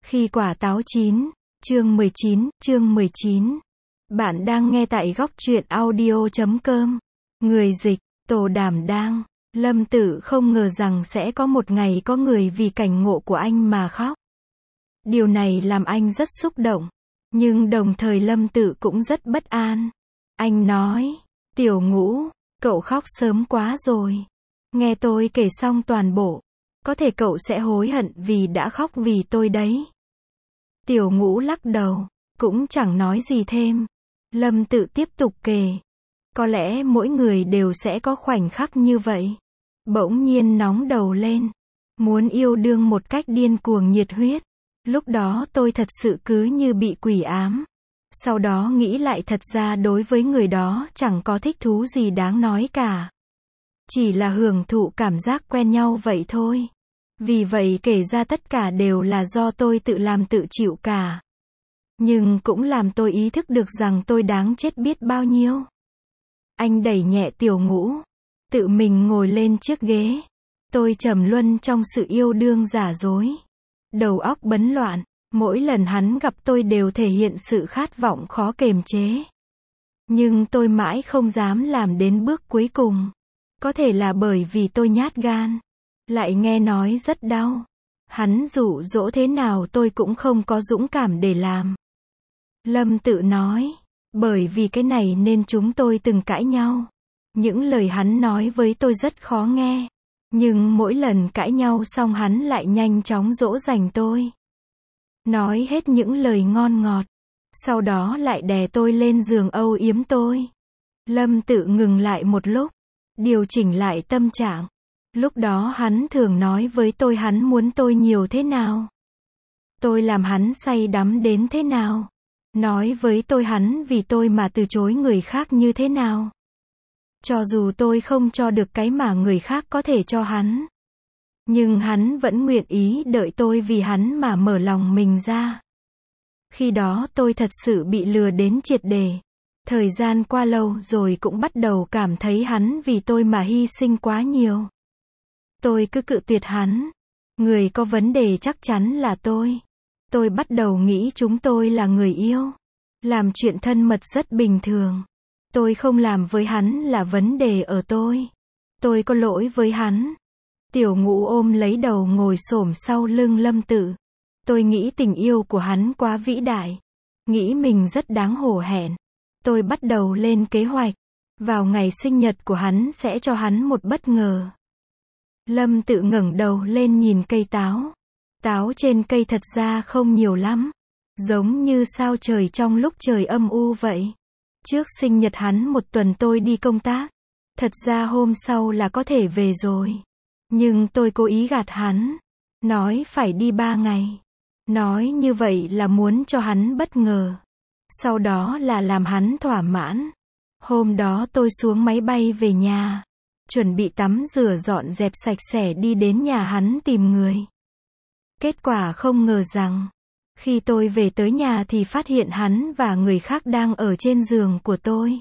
Khi quả táo chín, chương 19. Bạn đang nghe tại góc truyện audio.com. Người dịch, Tổ Đảm Đang. Lâm Tự không ngờ rằng sẽ có một ngày có người vì cảnh ngộ của anh mà khóc. Điều này làm anh rất xúc động. Nhưng đồng thời Lâm Tự cũng rất bất an. Anh nói, Tiểu Ngũ, cậu khóc sớm quá rồi. Nghe tôi kể xong toàn bộ. Có thể cậu sẽ hối hận vì đã khóc vì tôi đấy. Tiểu Ngũ lắc đầu, cũng chẳng nói gì thêm. Lâm Tự tiếp tục kể. Có lẽ mỗi người đều sẽ có khoảnh khắc như vậy. Bỗng nhiên nóng đầu lên. Muốn yêu đương một cách điên cuồng nhiệt huyết. Lúc đó tôi thật sự cứ như bị quỷ ám. Sau đó nghĩ lại thật ra đối với người đó chẳng có thích thú gì đáng nói cả. Chỉ là hưởng thụ cảm giác quen nhau vậy thôi. Vì vậy kể ra tất cả đều là do tôi tự làm tự chịu cả. Nhưng cũng làm tôi ý thức được rằng tôi đáng chết biết bao nhiêu. Anh đẩy nhẹ Tiểu Ngũ. Tự mình ngồi lên chiếc ghế. Tôi trầm luân trong sự yêu đương giả dối. Đầu óc bấn loạn. Mỗi lần hắn gặp tôi đều thể hiện sự khát vọng khó kềm chế. Nhưng tôi mãi không dám làm đến bước cuối cùng. Có thể là bởi vì tôi nhát gan. Lại nghe nói rất đau. Hắn dụ dỗ thế nào tôi cũng không có dũng cảm để làm. Lâm Tự nói, bởi vì cái này nên chúng tôi từng cãi nhau. Những lời hắn nói với tôi rất khó nghe. Nhưng mỗi lần cãi nhau xong hắn lại nhanh chóng dỗ dành tôi. Nói hết những lời ngon ngọt. Sau đó lại đè tôi lên giường âu yếm tôi. Lâm Tự ngừng lại một lúc. Điều chỉnh lại tâm trạng. Lúc đó hắn thường nói với tôi hắn muốn tôi nhiều thế nào. Tôi làm hắn say đắm đến thế nào. Nói với tôi hắn vì tôi mà từ chối người khác như thế nào. Cho dù tôi không cho được cái mà người khác có thể cho hắn. Nhưng hắn vẫn nguyện ý đợi tôi vì hắn mà mở lòng mình ra. Khi đó tôi thật sự bị lừa đến triệt để. Thời gian qua lâu rồi cũng bắt đầu cảm thấy hắn vì tôi mà hy sinh quá nhiều. Tôi cứ cự tuyệt hắn. Người có vấn đề chắc chắn là tôi. Tôi bắt đầu nghĩ chúng tôi là người yêu. Làm chuyện thân mật rất bình thường. Tôi không làm với hắn là vấn đề ở tôi. Tôi có lỗi với hắn. Tiểu Ngũ ôm lấy đầu ngồi xổm sau lưng Lâm Tự. Tôi nghĩ tình yêu của hắn quá vĩ đại. Nghĩ mình rất đáng hổ hẹn. Tôi bắt đầu lên kế hoạch. Vào ngày sinh nhật của hắn sẽ cho hắn một bất ngờ. Lâm Tự ngẩng đầu lên nhìn cây táo. Táo trên cây thật ra không nhiều lắm. Giống như sao trời trong lúc trời âm u vậy. Trước sinh nhật hắn một tuần tôi đi công tác. Thật ra hôm sau là có thể về rồi. Nhưng tôi cố ý gạt hắn. Nói phải đi 3 ngày. Nói như vậy là muốn cho hắn bất ngờ. Sau đó là làm hắn thỏa mãn. Hôm đó tôi xuống máy bay về nhà. Chuẩn bị tắm rửa dọn dẹp sạch sẽ đi đến nhà hắn tìm người. Kết quả không ngờ rằng, khi tôi về tới nhà thì phát hiện hắn và người khác đang ở trên giường của tôi.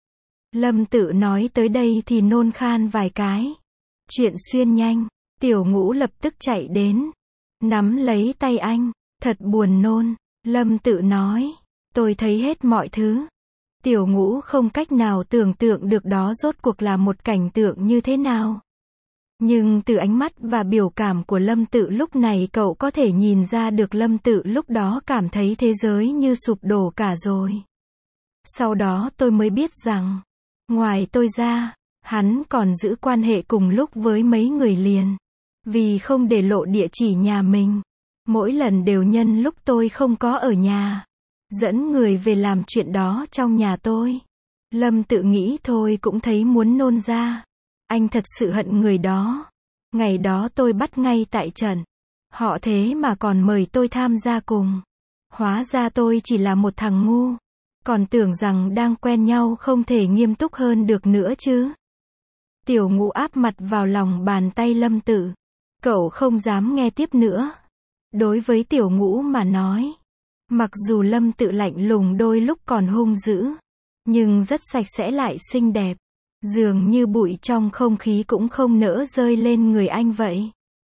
Lâm Tự nói tới đây thì nôn khan vài cái. Chuyện xuyên nhanh, Tiểu Ngũ lập tức chạy đến. Nắm lấy tay anh, thật buồn nôn. Lâm Tự nói, tôi thấy hết mọi thứ. Tiểu Ngũ không cách nào tưởng tượng được đó rốt cuộc là một cảnh tượng như thế nào. Nhưng từ ánh mắt và biểu cảm của Lâm Tự lúc này cậu có thể nhìn ra được Lâm Tự lúc đó cảm thấy thế giới như sụp đổ cả rồi. Sau đó tôi mới biết rằng, ngoài tôi ra, hắn còn giữ quan hệ cùng lúc với mấy người liền. Vì không để lộ địa chỉ nhà mình. Mỗi lần đều nhân lúc tôi không có ở nhà. Dẫn người về làm chuyện đó trong nhà tôi. Lâm Tự nghĩ thôi cũng thấy muốn nôn ra. Anh thật sự hận người đó. Ngày đó tôi bắt ngay tại trận. Họ thế mà còn mời tôi tham gia cùng. Hóa ra tôi chỉ là một thằng ngu. Còn tưởng rằng đang quen nhau không thể nghiêm túc hơn được nữa chứ. Tiểu Ngũ áp mặt vào lòng bàn tay Lâm Tự. Cậu không dám nghe tiếp nữa. Đối với Tiểu Ngũ mà nói. Mặc dù Lâm Tự lạnh lùng đôi lúc còn hung dữ. Nhưng rất sạch sẽ lại xinh đẹp. Dường như bụi trong không khí cũng không nỡ rơi lên người anh vậy.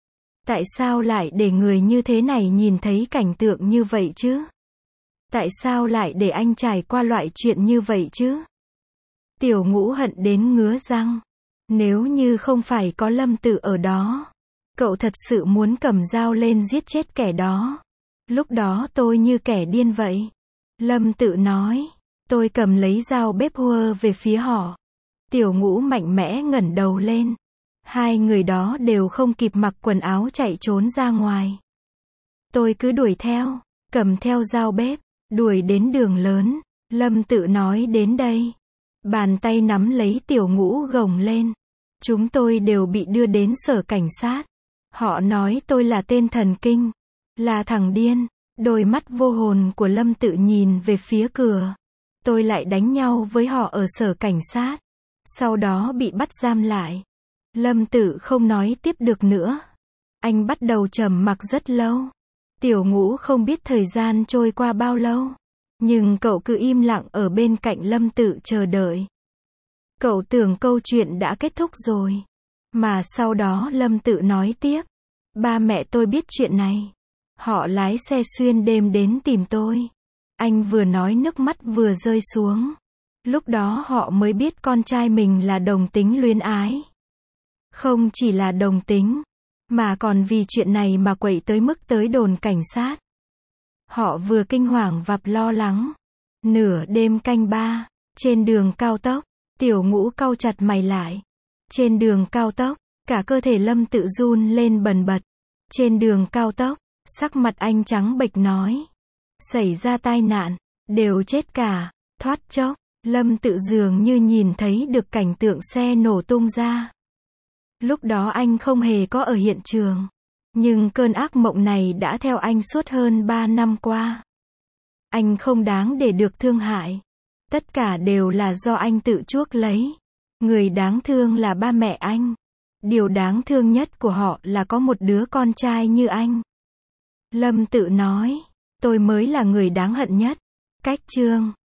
Tại sao lại để người như thế này nhìn thấy cảnh tượng như vậy chứ? Tại sao lại để anh trải qua loại chuyện như vậy chứ? Tiểu Ngũ hận đến ngứa răng. Nếu như không phải có Lâm Tự ở đó, cậu thật sự muốn cầm dao lên giết chết kẻ đó. Lúc đó tôi như kẻ điên vậy. Lâm Tự nói. Tôi cầm lấy dao bếp hùa về phía họ. Tiểu Ngũ mạnh mẽ ngẩng đầu lên. Hai người đó đều không kịp mặc quần áo chạy trốn ra ngoài. Tôi cứ đuổi theo, cầm theo dao bếp, đuổi đến đường lớn. Lâm Tự nói đến đây. Bàn tay nắm lấy Tiểu Ngũ gồng lên. Chúng tôi đều bị đưa đến sở cảnh sát. Họ nói tôi là tên thần kinh, là thằng điên. Đôi mắt vô hồn của Lâm Tự nhìn về phía cửa. Tôi lại đánh nhau với họ ở sở cảnh sát. Sau đó bị bắt giam lại. Lâm Tự không nói tiếp được nữa. Anh bắt đầu trầm mặc rất lâu. Tiểu Ngũ không biết thời gian trôi qua bao lâu. Nhưng cậu cứ im lặng ở bên cạnh Lâm Tự chờ đợi. Cậu tưởng câu chuyện đã kết thúc rồi. Mà sau đó Lâm Tự nói tiếp. Ba mẹ tôi biết chuyện này. Họ lái xe xuyên đêm đến tìm tôi. Anh vừa nói nước mắt vừa rơi xuống. Lúc đó họ mới biết con trai mình là đồng tính luyến ái. Không chỉ là đồng tính, mà còn vì chuyện này mà quậy tới mức tới đồn cảnh sát. Họ vừa kinh hoàng và lo lắng. Nửa đêm canh ba, trên đường cao tốc, Tiểu Ngũ cau chặt mày lại. Trên đường cao tốc, cả cơ thể Lâm Tự run lên bần bật. Trên đường cao tốc, sắc mặt anh trắng bệch nói. Xảy ra tai nạn, đều chết cả. Thoát chốc, Lâm Tự dường như nhìn thấy được cảnh tượng xe nổ tung ra. Lúc đó anh không hề có ở hiện trường. Nhưng cơn ác mộng này đã theo anh suốt hơn 3 năm qua. Anh không đáng để được thương hại. Tất cả đều là do anh tự chuốc lấy. Người đáng thương là ba mẹ anh. Điều đáng thương nhất của họ là có một đứa con trai như anh. Lâm Tự nói. Tôi mới là người đáng hận nhất. Cách chương